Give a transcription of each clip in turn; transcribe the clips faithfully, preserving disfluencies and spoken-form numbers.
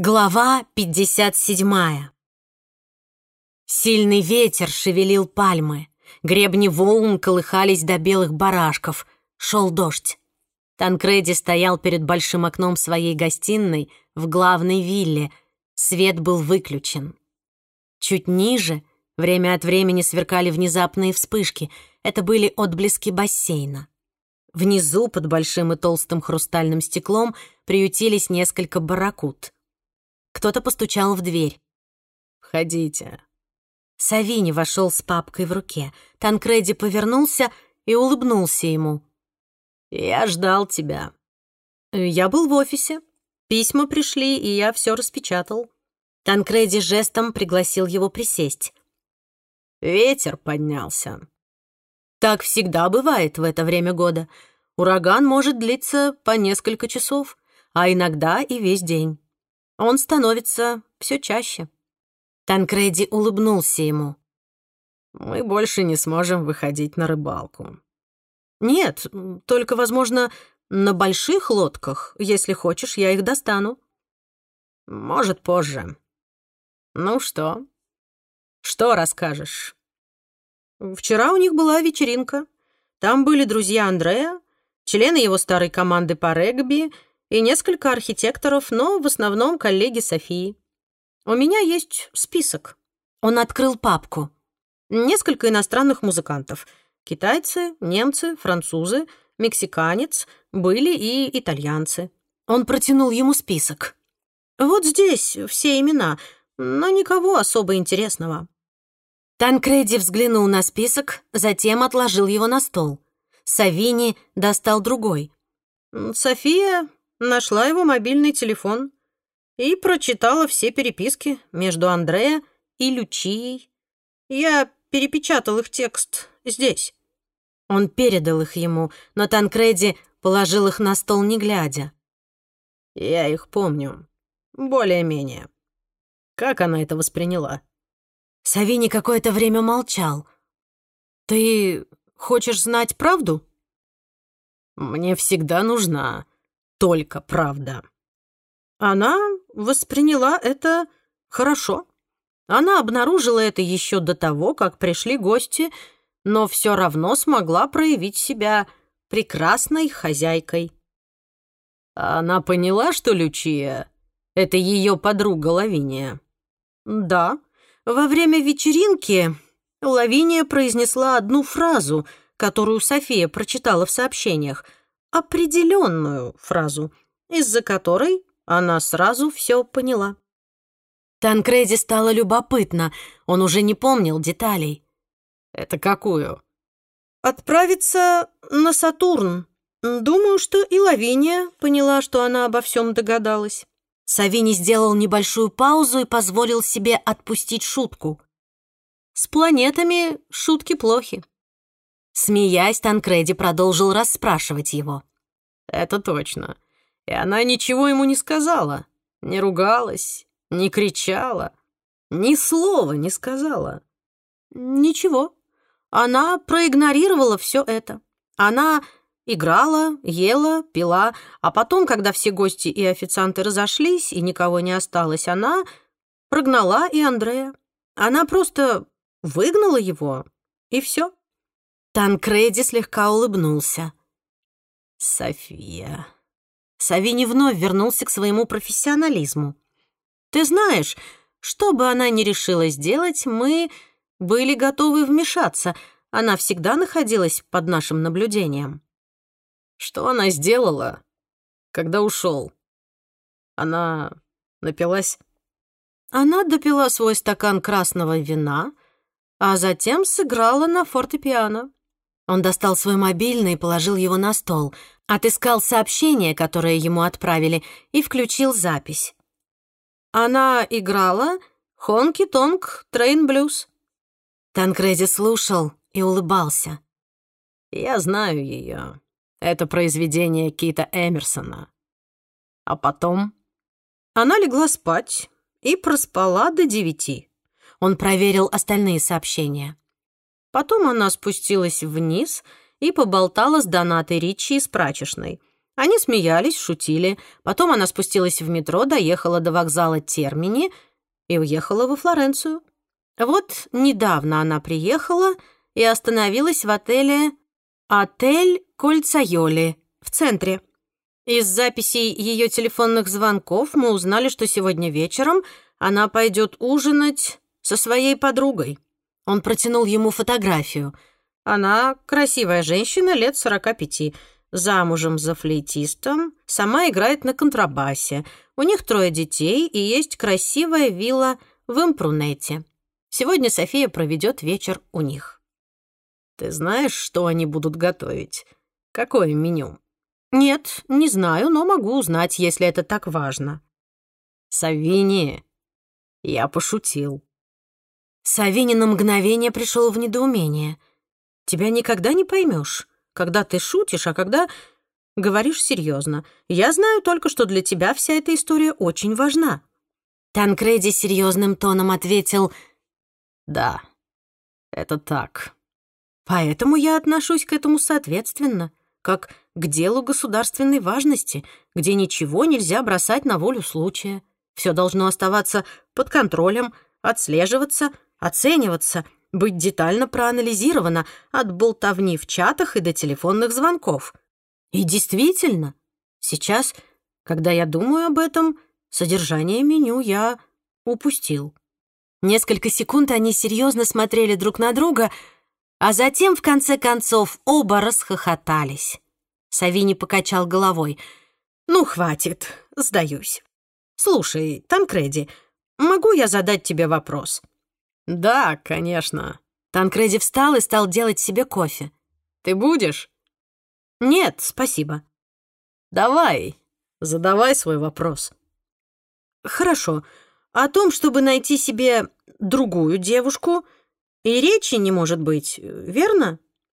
Глава пятьдесят седьмая. Сильный ветер шевелил пальмы. Гребни волн колыхались до белых барашков. Шел дождь. Танкреди стоял перед большим окном своей гостиной в главной вилле. Свет был выключен. Чуть ниже время от времени сверкали внезапные вспышки. Это были отблески бассейна. Внизу, под большим и толстым хрустальным стеклом, приютились несколько барракуд. Кто-то постучал в дверь. «Входите». Савини вошел с папкой в руке. Танкреди повернулся и улыбнулся ему. «Я ждал тебя». «Я был в офисе. Письма пришли, и я все распечатал». Танкреди жестом пригласил его присесть. «Ветер поднялся». «Так всегда бывает в это время года. Ураган может длиться по несколько часов, а иногда и весь день. Он становится все чаще». Танкреди улыбнулся ему. «Мы больше не сможем выходить на рыбалку». «Нет, только, возможно, на больших лодках. Если хочешь, я их достану». «Может, позже. Ну что? Что расскажешь?» «Вчера у них была вечеринка. Там были друзья Андреа, члены его старой команды по регби и несколько архитекторов, но в основном коллеги Софии. У меня есть список». Он открыл папку. Несколько иностранных музыкантов. Китайцы, немцы, французы, мексиканец, были и итальянцы. Он протянул ему список. «Вот здесь все имена, но никого особо интересного». Танкреди взглянул на список, затем отложил его на стол. Савини достал другой. София нашла его мобильный телефон и прочитала все переписки между Андреа и Лючией. Я перепечатал их текст здесь. Он передал их ему, но Танкреди положил их на стол, не глядя. «Я их помню. Более-менее. Как она это восприняла?» Савини какое-то время молчал. «Ты хочешь знать правду?» «Мне всегда нужна только правда». Она восприняла это хорошо. Она обнаружила это еще до того, как пришли гости, но все равно смогла проявить себя прекрасной хозяйкой. Она поняла, что Лючия — это ее подруга Лавиния? Да. Во время вечеринки Лавиния произнесла одну фразу, которую София прочитала в сообщениях, определенную фразу, из-за которой она сразу все поняла. Танкреди стало любопытно, он уже не помнил деталей. «Это какую?» «Отправиться на Сатурн. Думаю, что и Лавиния поняла, что она обо всем догадалась». Савини сделал небольшую паузу и позволил себе отпустить шутку. «С планетами шутки плохи». Смеясь, Танкреди продолжил расспрашивать его. «Это точно. И она ничего ему не сказала, не ругалась, не кричала, ни слова не сказала». «Ничего. Она проигнорировала все это. Она играла, ела, пила, а потом, когда все гости и официанты разошлись и никого не осталось, она прогнала и Андреа. Она просто выгнала его, и все». Танкреди слегка улыбнулся. «София». Савини вновь вернулся к своему профессионализму. «Ты знаешь, что бы она ни решила сделать, мы были готовы вмешаться. Она всегда находилась под нашим наблюдением». «Что она сделала, когда ушел? Она напилась?» «Она допила свой стакан красного вина, а затем сыграла на фортепиано». Он достал свой мобильный и положил его на стол, отыскал сообщение, которое ему отправили, и включил запись. Она играла «Хонки-тонг Трейн-блюз». Танкреди слушал и улыбался. «Я знаю ее. Это произведение Кита Эмерсона. А потом?» Она легла спать и проспала до девяти. Он проверил остальные сообщения. Потом она спустилась вниз и поболтала с Донатой Ричи из прачечной. Они смеялись, шутили. Потом она спустилась в метро, доехала до вокзала Термини и уехала во Флоренцию. Вот недавно она приехала и остановилась в отеле «Отель Кольцайоли» в центре. Из записей ее телефонных звонков мы узнали, что сегодня вечером она пойдет ужинать со своей подругой. Он протянул ему фотографию. Она красивая женщина лет сорока пяти, замужем за флейтистом, сама играет на контрабасе. У них трое детей и есть красивая вилла в Импрунете. Сегодня София проведет вечер у них. Ты знаешь, что они будут готовить? Какое меню? Нет, не знаю, но могу узнать, если это так важно. Савини, я пошутил. Савини на мгновение пришел в недоумение. Тебя никогда не поймешь, когда ты шутишь, а когда говоришь серьезно. Я знаю только, что для тебя вся эта история очень важна. Танкреди серьезным тоном ответил: да, это так. Поэтому я отношусь к этому соответственно, как к делу государственной важности, где ничего нельзя бросать на волю случая. Все должно оставаться под контролем, отслеживаться, оцениваться, быть детально проанализировано от болтовни в чатах и до телефонных звонков. И действительно, сейчас, когда я думаю об этом, содержание меню я упустил. Несколько секунд они серьезно смотрели друг на друга, а затем, в конце концов, оба расхохотались. Савини покачал головой. «Ну, хватит, сдаюсь. Слушай, Танкреди, могу я задать тебе вопрос?» «Да, конечно». Танкреди встал и стал делать себе кофе. «Ты будешь?» «Нет, спасибо». «Давай, задавай свой вопрос». «Хорошо. О том, чтобы найти себе другую девушку, и речи не может быть, верно?»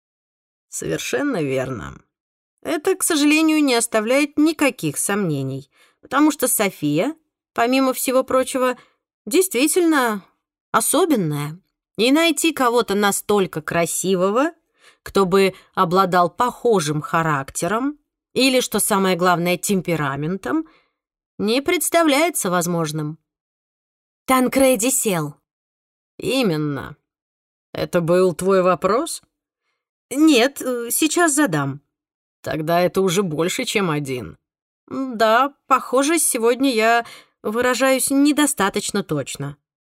«Совершенно верно. Это, к сожалению, не оставляет никаких сомнений, потому что София, помимо всего прочего, действительно особенная. И найти кого-то настолько красивого, кто бы обладал похожим характером или, что самое главное, темпераментом, не представляется возможным». Танкреди сел. «Именно. Это был твой вопрос?» «Нет, сейчас задам». «Тогда это уже больше, чем один». «Да, похоже, сегодня я выражаюсь недостаточно точно».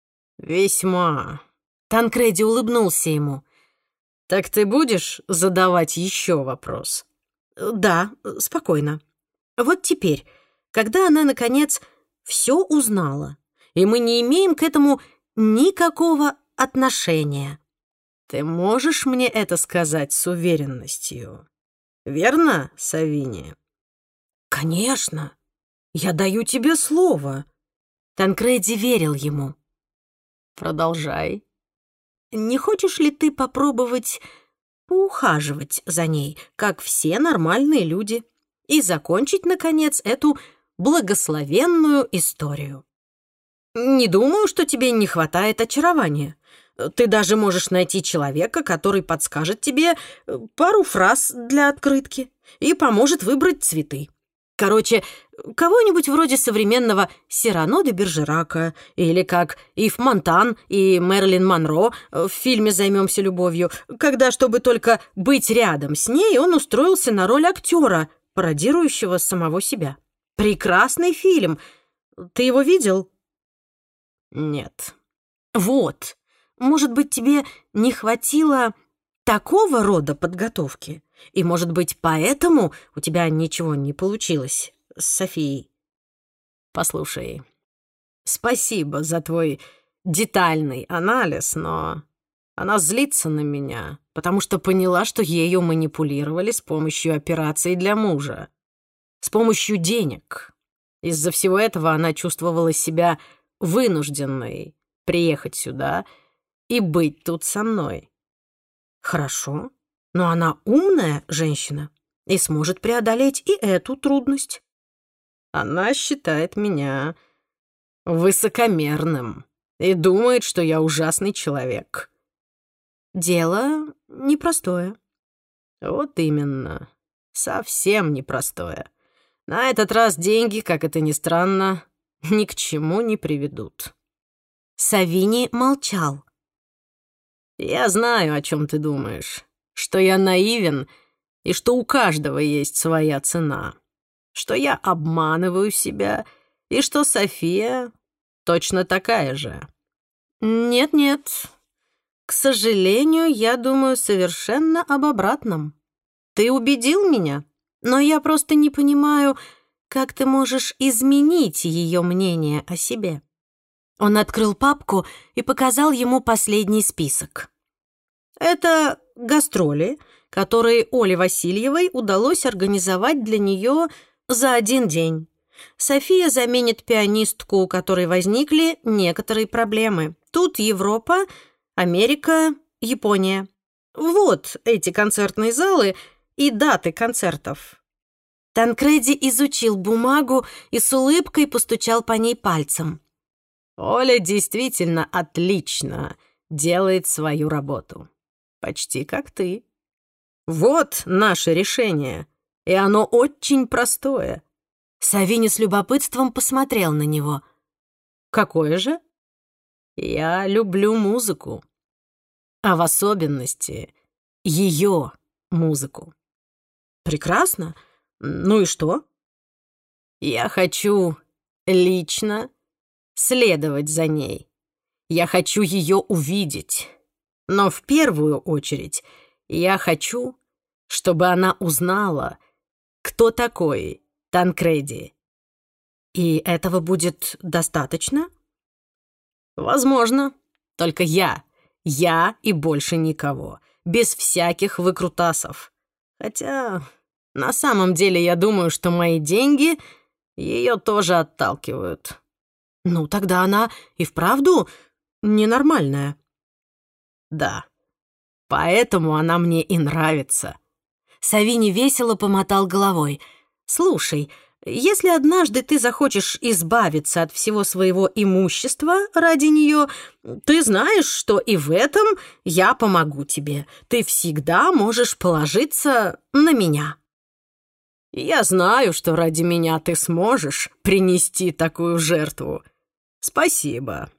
«Весьма». Танкреди улыбнулся ему. «Так ты будешь задавать еще вопрос?» «Да, спокойно. Вот теперь, когда она, наконец, все узнала, и мы не имеем к этому никакого отношения, ты можешь мне это сказать с уверенностью? Верно, Савини?» «Конечно. Я даю тебе слово». Танкреди верил ему. «Продолжай». «Не хочешь ли ты попробовать поухаживать за ней, как все нормальные люди, и закончить, наконец, эту благословенную историю? Не думаю, что тебе не хватает очарования. Ты даже можешь найти человека, который подскажет тебе пару фраз для открытки и поможет выбрать цветы. Короче, кого-нибудь вроде современного Сирано де Бержерака или как Ив Монтан и Мэрилин Монро в фильме «Займемся любовью», когда, чтобы только быть рядом с ней, он устроился на роль актера, пародирующего самого себя. Прекрасный фильм. Ты его видел? Нет. Вот. Может быть, тебе не хватило такого рода подготовки? И, может быть, поэтому у тебя ничего не получилось с Софией? Послушай, спасибо за твой детальный анализ, но она злится на меня, потому что поняла, что ею манипулировали с помощью операции для мужа, с помощью денег. Из-за всего этого она чувствовала себя вынужденной приехать сюда и быть тут со мной. Хорошо. Но она умная женщина и сможет преодолеть и эту трудность. Она считает меня высокомерным и думает, что я ужасный человек. Дело непростое. Вот именно, совсем непростое. На этот раз деньги, как это ни странно, ни к чему не приведут». Савини молчал. «Я знаю, о чем ты думаешь, что я наивен и что у каждого есть своя цена, что я обманываю себя и что София точно такая же». «Нет-нет, к сожалению, я думаю совершенно об обратном. Ты убедил меня, но я просто не понимаю, как ты можешь изменить ее мнение о себе». Он открыл папку и показал ему последний список. «Это гастроли, которые Оле Васильевой удалось организовать для нее за один день. София заменит пианистку, у которой возникли некоторые проблемы. Тут Европа, Америка, Япония. Вот эти концертные залы и даты концертов». Танкреди изучил бумагу и с улыбкой постучал по ней пальцем. «Оля действительно отлично делает свою работу. Почти как ты. Вот наше решение, и оно очень простое». Савини с любопытством посмотрел на него. «Какое же?» «Я люблю музыку, а в особенности ее музыку». «Прекрасно. Ну и что?» «Я хочу лично следовать за ней. Я хочу ее увидеть. Но в первую очередь я хочу, чтобы она узнала, кто такой Танкреди». «И этого будет достаточно?» «Возможно. Только я. Я и больше никого. Без всяких выкрутасов. Хотя на самом деле я думаю, что мои деньги ее тоже отталкивают». «Ну, тогда она и вправду ненормальная». «Да. Поэтому она мне и нравится». Савини весело помотал головой. «Слушай, если однажды ты захочешь избавиться от всего своего имущества ради нее, ты знаешь, что и в этом я помогу тебе. Ты всегда можешь положиться на меня». «Я знаю, что ради меня ты сможешь принести такую жертву. Спасибо.